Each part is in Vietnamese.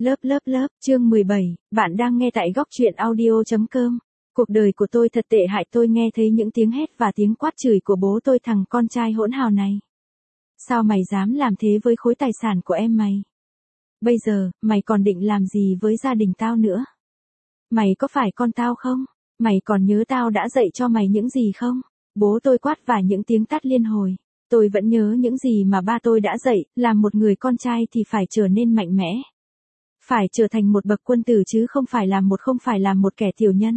Lớp, chương 17, bạn đang nghe tại góc truyện audio.com. Cuộc đời của tôi thật tệ hại, tôi nghe thấy những tiếng hét và tiếng quát chửi của bố tôi, thằng con trai hỗn hào này. Sao mày dám làm thế với khối tài sản của em mày? Bây giờ, mày còn định làm gì với gia đình tao nữa? Mày có phải con tao không? Mày còn nhớ tao đã dạy cho mày những gì không? Bố tôi quát và những tiếng tát liên hồi. Tôi vẫn nhớ những gì mà ba tôi đã dạy, làm một người con trai thì phải trở nên mạnh mẽ. Phải trở thành một bậc quân tử chứ không phải làm một kẻ tiểu nhân.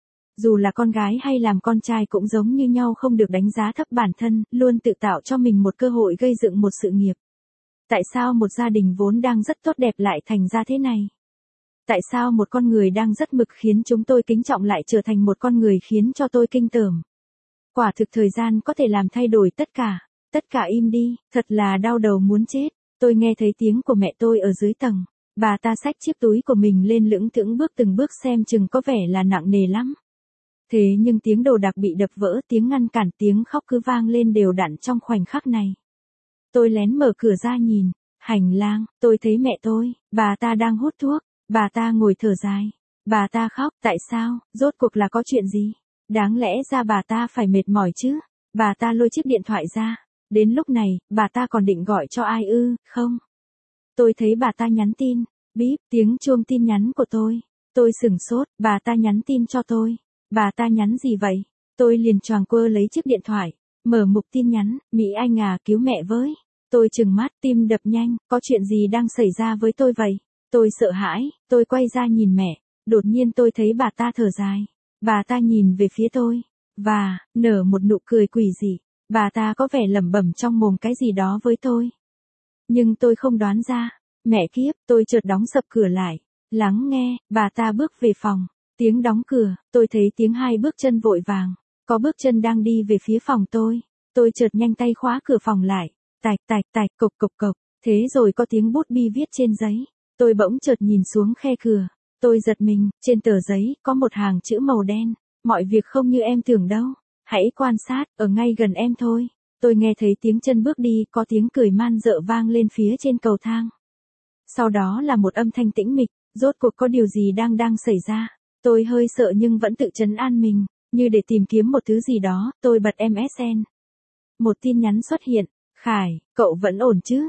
Dù là con gái hay làm con trai cũng giống như nhau, không được đánh giá thấp bản thân, luôn tự tạo cho mình một cơ hội gây dựng một sự nghiệp. Tại sao một gia đình vốn đang rất tốt đẹp lại thành ra thế này? Tại sao một con người đang rất mực khiến chúng tôi kính trọng lại trở thành một con người khiến cho tôi kinh tởm? Quả thực thời gian có thể làm thay đổi tất cả im đi, thật là đau đầu muốn chết. Tôi nghe thấy tiếng của mẹ tôi ở dưới tầng. Bà ta xách chiếc túi của mình lên lững thững bước từng bước, xem chừng có vẻ là nặng nề lắm. Thế nhưng tiếng đồ đạc bị đập vỡ, tiếng ngăn cản, tiếng khóc cứ vang lên đều đặn trong khoảnh khắc này. Tôi lén mở cửa ra nhìn, hành lang, tôi thấy mẹ tôi, bà ta đang hút thuốc, bà ta ngồi thở dài, bà ta khóc, tại sao, rốt cuộc là có chuyện gì? Đáng lẽ ra bà ta phải mệt mỏi chứ. Bà ta lôi chiếc điện thoại ra, đến lúc này, bà ta còn định gọi cho ai ư, không? Tôi thấy bà ta nhắn tin, bíp, tiếng chuông tin nhắn của tôi. Tôi sửng sốt, bà ta nhắn tin cho tôi. Bà ta nhắn gì vậy? Tôi liền choàng quơ lấy chiếc điện thoại, mở mục tin nhắn, Mỹ Anh à, cứu mẹ với. Tôi trừng mắt, tim đập nhanh, có chuyện gì đang xảy ra với tôi vậy? Tôi sợ hãi, tôi quay ra nhìn mẹ, đột nhiên tôi thấy bà ta thở dài. Bà ta nhìn về phía tôi, và, nở một nụ cười quỷ dị. Bà ta có vẻ lẩm bẩm trong mồm cái gì đó với tôi. Nhưng tôi không đoán ra. Mẹ kiếp, tôi chợt đóng sập cửa lại. Lắng nghe, bà ta bước về phòng. Tiếng đóng cửa, tôi thấy tiếng hai bước chân vội vàng. Có bước chân đang đi về phía phòng tôi. Tôi chợt nhanh tay khóa cửa phòng lại. Tạch tạch tạch, cộc cộc cộc. Thế rồi có tiếng bút bi viết trên giấy. Tôi bỗng chợt nhìn xuống khe cửa. Tôi giật mình, trên tờ giấy có một hàng chữ màu đen. Mọi việc không như em tưởng đâu. Hãy quan sát, ở ngay gần em thôi. Tôi nghe thấy tiếng chân bước đi, có tiếng cười man dợ vang lên phía trên cầu thang. Sau đó là một âm thanh tĩnh mịch, rốt cuộc có điều gì đang xảy ra. Tôi hơi sợ nhưng vẫn tự trấn an mình, như để tìm kiếm một thứ gì đó, tôi bật MSN. Một tin nhắn xuất hiện, Khải, cậu vẫn ổn chứ,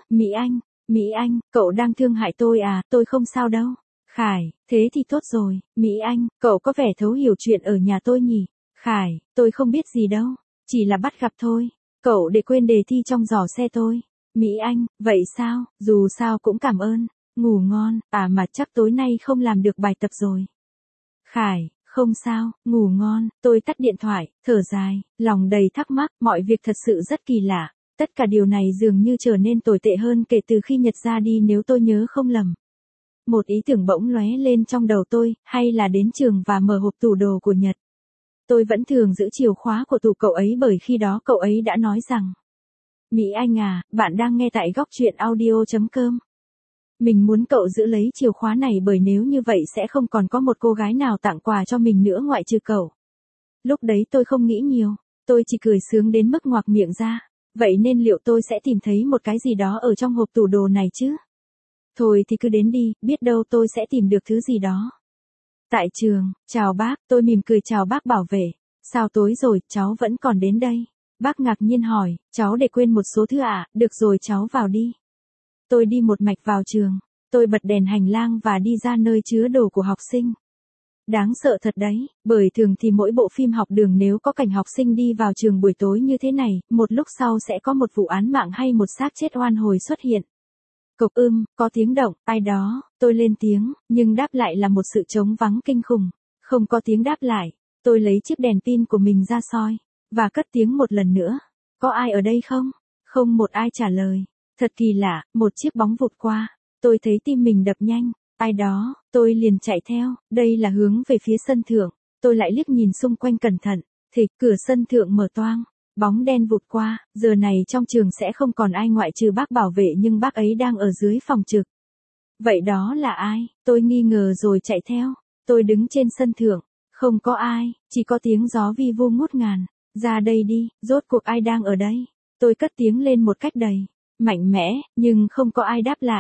Mỹ Anh, cậu đang thương hại tôi à, tôi không sao đâu. Khải, thế thì tốt rồi, Mỹ Anh, cậu có vẻ thấu hiểu chuyện ở nhà tôi nhỉ. Khải, tôi không biết gì đâu, chỉ là bắt gặp thôi. Cậu để quên đề thi trong giỏ xe tôi. Mỹ Anh, vậy sao, dù sao cũng cảm ơn. Ngủ ngon, à mà chắc tối nay không làm được bài tập rồi. Khải, không sao, ngủ ngon. Tôi tắt điện thoại, thở dài, lòng đầy thắc mắc, mọi việc thật sự rất kỳ lạ. Tất cả điều này dường như trở nên tồi tệ hơn kể từ khi Nhật ra đi, nếu tôi nhớ không lầm. Một ý tưởng bỗng lóe lên trong đầu tôi, hay là đến trường và mở hộp tủ đồ của Nhật. Tôi vẫn thường giữ chìa khóa của tủ cậu ấy, bởi khi đó cậu ấy đã nói rằng: Mỹ Anh à, bạn đang nghe tại góc truyện audio.com. Mình muốn cậu giữ lấy chìa khóa này, bởi nếu như vậy sẽ không còn có một cô gái nào tặng quà cho mình nữa ngoại trừ cậu. Lúc đấy tôi không nghĩ nhiều, tôi chỉ cười sướng đến mức ngoạc miệng ra. Vậy nên liệu tôi sẽ tìm thấy một cái gì đó ở trong hộp tủ đồ này chứ? Thôi thì cứ đến đi, biết đâu tôi sẽ tìm được thứ gì đó. Tại trường, chào bác, tôi mỉm cười chào bác bảo vệ. Sao tối rồi, cháu vẫn còn đến đây? Bác ngạc nhiên hỏi, cháu để quên một số thứ à, được rồi cháu vào đi. Tôi đi một mạch vào trường, tôi bật đèn hành lang và đi ra nơi chứa đồ của học sinh. Đáng sợ thật đấy, bởi thường thì mỗi bộ phim học đường nếu có cảnh học sinh đi vào trường buổi tối như thế này, một lúc sau sẽ có một vụ án mạng hay một xác chết oan hồi xuất hiện. Cộc có tiếng động, ai đó, tôi lên tiếng, nhưng đáp lại là một sự trống vắng kinh khủng. Không có tiếng đáp lại, tôi lấy chiếc đèn pin của mình ra soi, và cất tiếng một lần nữa. Có ai ở đây không? Không một ai trả lời. Thật kỳ lạ, một chiếc bóng vụt qua, tôi thấy tim mình đập nhanh. Ai đó, tôi liền chạy theo, đây là hướng về phía sân thượng. Tôi lại liếc nhìn xung quanh cẩn thận, thì cửa sân thượng mở toang. Bóng đen vụt qua, giờ này trong trường sẽ không còn ai ngoại trừ bác bảo vệ, nhưng bác ấy đang ở dưới phòng trực. Vậy đó là ai? Tôi nghi ngờ rồi chạy theo. Tôi đứng trên sân thượng, không có ai, chỉ có tiếng gió vi vu ngút ngàn. Ra đây đi, rốt cuộc ai đang ở đây? Tôi cất tiếng lên một cách đầy mạnh mẽ, nhưng không có ai đáp lại.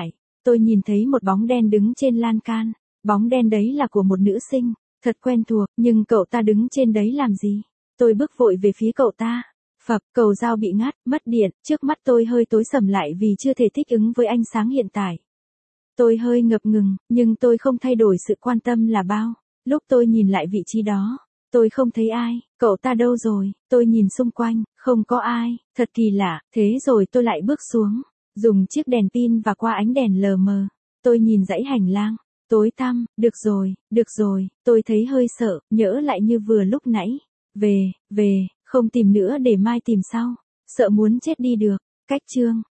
Tôi nhìn thấy một bóng đen đứng trên lan can. Bóng đen đấy là của một nữ sinh. Thật quen thuộc, nhưng cậu ta đứng trên đấy làm gì? Tôi bước vội về phía cậu ta. Phập, cầu dao bị ngắt, mất điện, trước mắt tôi hơi tối sầm lại vì chưa thể thích ứng với ánh sáng hiện tại. Tôi hơi ngập ngừng, nhưng tôi không thay đổi sự quan tâm là bao. Lúc tôi nhìn lại vị trí đó, tôi không thấy ai, cậu ta đâu rồi? Tôi nhìn xung quanh, không có ai, thật kỳ lạ, thế rồi tôi lại bước xuống, dùng chiếc đèn pin và qua ánh đèn lờ mờ. Tôi nhìn dãy hành lang, tối tăm, được rồi, tôi thấy hơi sợ, nhỡ lại như vừa lúc nãy. Về, không tìm nữa để mai tìm sau, sợ muốn chết đi được. Cách chương